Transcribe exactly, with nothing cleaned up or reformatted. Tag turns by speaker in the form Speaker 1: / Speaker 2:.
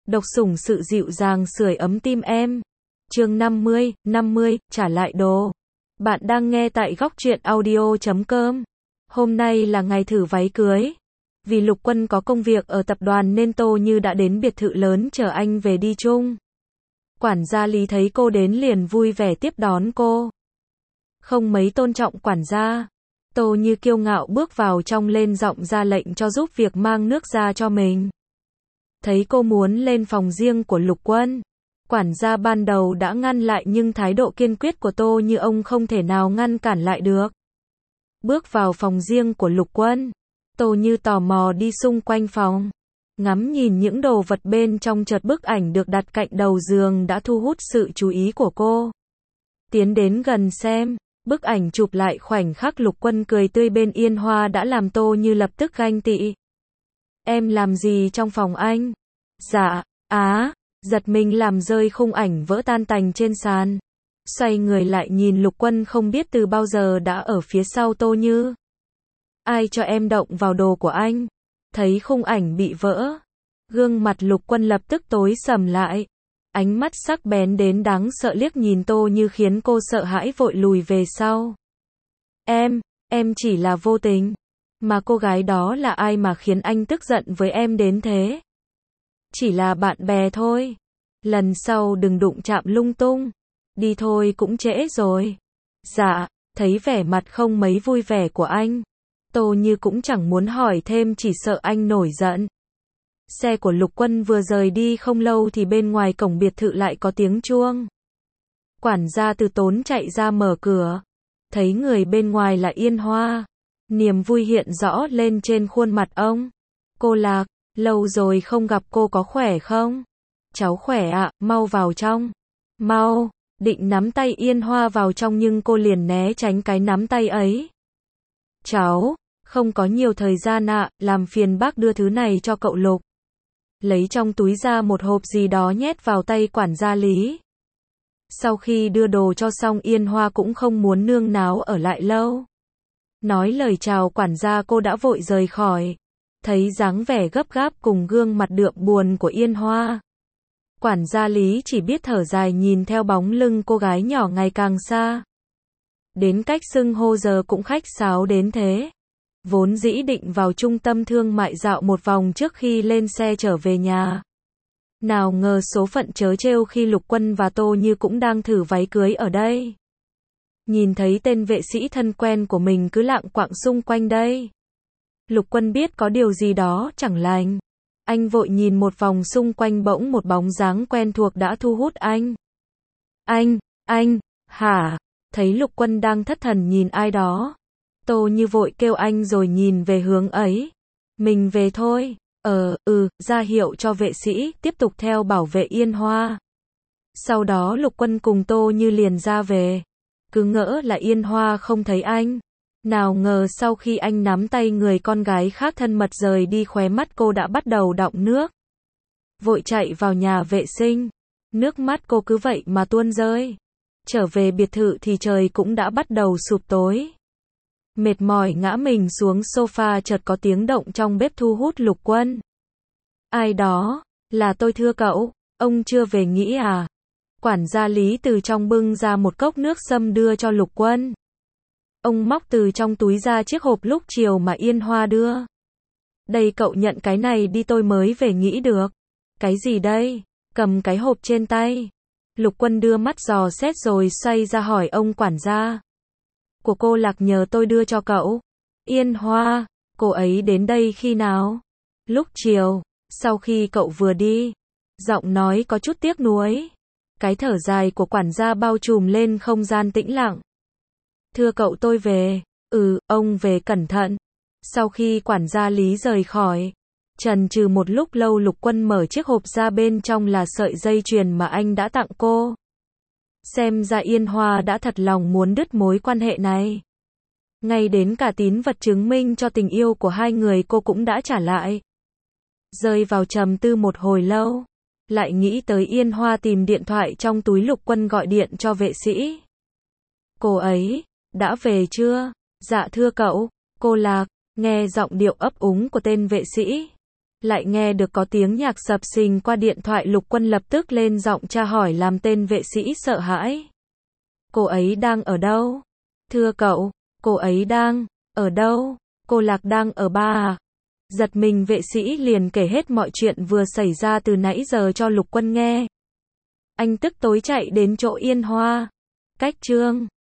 Speaker 1: Độc sủng sự dịu dàng sưởi ấm tim em. Chương năm mươi, năm mươi, trả lại đồ. Bạn đang nghe tại góc truyện audio chấm com. Hôm nay là ngày thử váy cưới. Vì Lục Quân có công việc ở tập đoàn nên Tô Như đã đến biệt thự lớn chờ anh về đi chung. Quản gia Lý thấy cô đến liền vui vẻ tiếp đón cô. Không mấy tôn trọng quản gia. Tô Như kiêu ngạo bước vào trong lên giọng ra lệnh cho giúp việc mang nước ra cho mình. Thấy cô muốn lên phòng riêng của Lục Quân. Quản gia ban đầu đã ngăn lại nhưng thái độ kiên quyết của Tô Như ông không thể nào ngăn cản lại được. Bước vào phòng riêng của Lục Quân. Tô Như tò mò đi xung quanh phòng. Ngắm nhìn những đồ vật bên trong, chợt bức ảnh được đặt cạnh đầu giường đã thu hút sự chú ý của cô. Tiến đến gần xem. Bức ảnh chụp lại khoảnh khắc Lục Quân cười tươi bên Yên Hoa đã làm Tô Như lập tức ganh tị. Em làm gì trong phòng anh? Dạ, á, giật mình làm rơi khung ảnh vỡ tan tành trên sàn. Xoay người lại nhìn Lục Quân không biết từ bao giờ đã ở phía sau Tô Như. Ai cho em động vào đồ của anh? Thấy khung ảnh bị vỡ. Gương mặt Lục Quân lập tức tối sầm lại. Ánh mắt sắc bén đến đáng sợ liếc nhìn Tô Như khiến cô sợ hãi vội lùi về sau. Em, em chỉ là vô tình. Mà cô gái đó là ai mà khiến anh tức giận với em đến thế? Chỉ là bạn bè thôi. Lần sau đừng đụng chạm lung tung. Đi thôi cũng trễ rồi. Dạ, thấy vẻ mặt không mấy vui vẻ của anh. Tô Như cũng chẳng muốn hỏi thêm, chỉ sợ anh nổi giận. Xe của Lục Quân vừa rời đi không lâu thì bên ngoài cổng biệt thự lại có tiếng chuông. Quản gia Từ Tốn chạy ra mở cửa. Thấy người bên ngoài là Yên Hoa. Niềm vui hiện rõ lên trên khuôn mặt ông. Cô Lạc, lâu rồi không gặp, cô có khỏe không? Cháu khỏe ạ, mau vào trong. Mau, định nắm tay Yên Hoa vào trong nhưng cô liền né tránh cái nắm tay ấy. Cháu, không có nhiều thời gian ạ, làm phiền bác đưa thứ này cho cậu Lục. Lấy trong túi ra một hộp gì đó nhét vào tay quản gia Lý. Sau khi đưa đồ cho xong, Yên Hoa cũng không muốn nương náo ở lại lâu. Nói lời chào quản gia, cô đã vội rời khỏi. Thấy dáng vẻ gấp gáp cùng gương mặt đượm buồn của Yên Hoa. Quản gia Lý chỉ biết thở dài nhìn theo bóng lưng cô gái nhỏ ngày càng xa. Đến cách xưng hô giờ cũng khách sáo đến thế. Vốn dĩ định vào trung tâm thương mại dạo một vòng trước khi lên xe trở về nhà. Nào ngờ số phận trớ trêu khi Lục Quân và Tô Như cũng đang thử váy cưới ở đây. Nhìn thấy tên vệ sĩ thân quen của mình cứ lạng quạng xung quanh đây. Lục Quân biết có điều gì đó chẳng lành. Anh vội nhìn một vòng xung quanh, bỗng một bóng dáng quen thuộc đã thu hút anh. Anh, anh, hả? Thấy Lục Quân đang thất thần nhìn ai đó. Tô Như vội kêu anh rồi nhìn về hướng ấy. Mình về thôi. Ờ, ừ, ra hiệu cho vệ sĩ, tiếp tục theo bảo vệ Yên Hoa. Sau đó Lục Quân cùng Tô Như liền ra về. Cứ ngỡ là Yên Hoa không thấy anh. Nào ngờ sau khi anh nắm tay người con gái khác thân mật rời đi, khóe mắt cô đã bắt đầu đọng nước. Vội chạy vào nhà vệ sinh. Nước mắt cô cứ vậy mà tuôn rơi. Trở về biệt thự thì trời cũng đã bắt đầu sụp tối. Mệt mỏi ngã mình xuống sofa, chợt có tiếng động trong bếp thu hút Lục Quân. Ai đó? Là tôi thưa cậu. Ông chưa về nghỉ à? Quản gia Lý từ trong bưng ra một cốc nước sâm đưa cho Lục Quân. Ông móc từ trong túi ra chiếc hộp lúc chiều mà Yên Hoa đưa. Đây cậu nhận cái này đi, tôi mới về nghỉ được. Cái gì đây? Cầm cái hộp trên tay. Lục Quân đưa mắt dò xét rồi xoay ra hỏi ông quản gia. Của cô Lạc nhờ tôi đưa cho cậu. Yên Hoa, cô ấy đến đây khi nào? Lúc chiều, sau khi cậu vừa đi. Giọng nói có chút tiếc nuối. Cái thở dài của quản gia bao trùm lên không gian tĩnh lặng. Thưa cậu, tôi về. Ừ, ông về cẩn thận. Sau khi quản gia Lý rời khỏi, chần chừ một lúc lâu, Lục Quân mở chiếc hộp ra, bên trong là sợi dây chuyền mà anh đã tặng cô. Xem ra Yên Hoa đã thật lòng muốn đứt mối quan hệ này. Ngay đến cả tín vật chứng minh cho tình yêu của hai người cô cũng đã trả lại. Rơi vào trầm tư một hồi lâu, lại nghĩ tới Yên Hoa, tìm điện thoại trong túi, Lục Quân gọi điện cho vệ sĩ. Cô ấy, đã về chưa? Dạ thưa cậu, cô Lạc. Nghe giọng điệu ấp úng của tên vệ sĩ, Lại nghe được có tiếng nhạc sập sình qua điện thoại, Lục Quân lập tức lên giọng tra hỏi làm tên vệ sĩ sợ hãi. Cô ấy đang ở đâu? Thưa cậu, cô ấy đang ở đâu? Cô Lạc đang ở ba à? Giật mình vệ sĩ liền kể hết mọi chuyện vừa xảy ra từ nãy giờ cho Lục Quân nghe. Anh tức tối chạy đến chỗ Yên Hoa. Cách Trương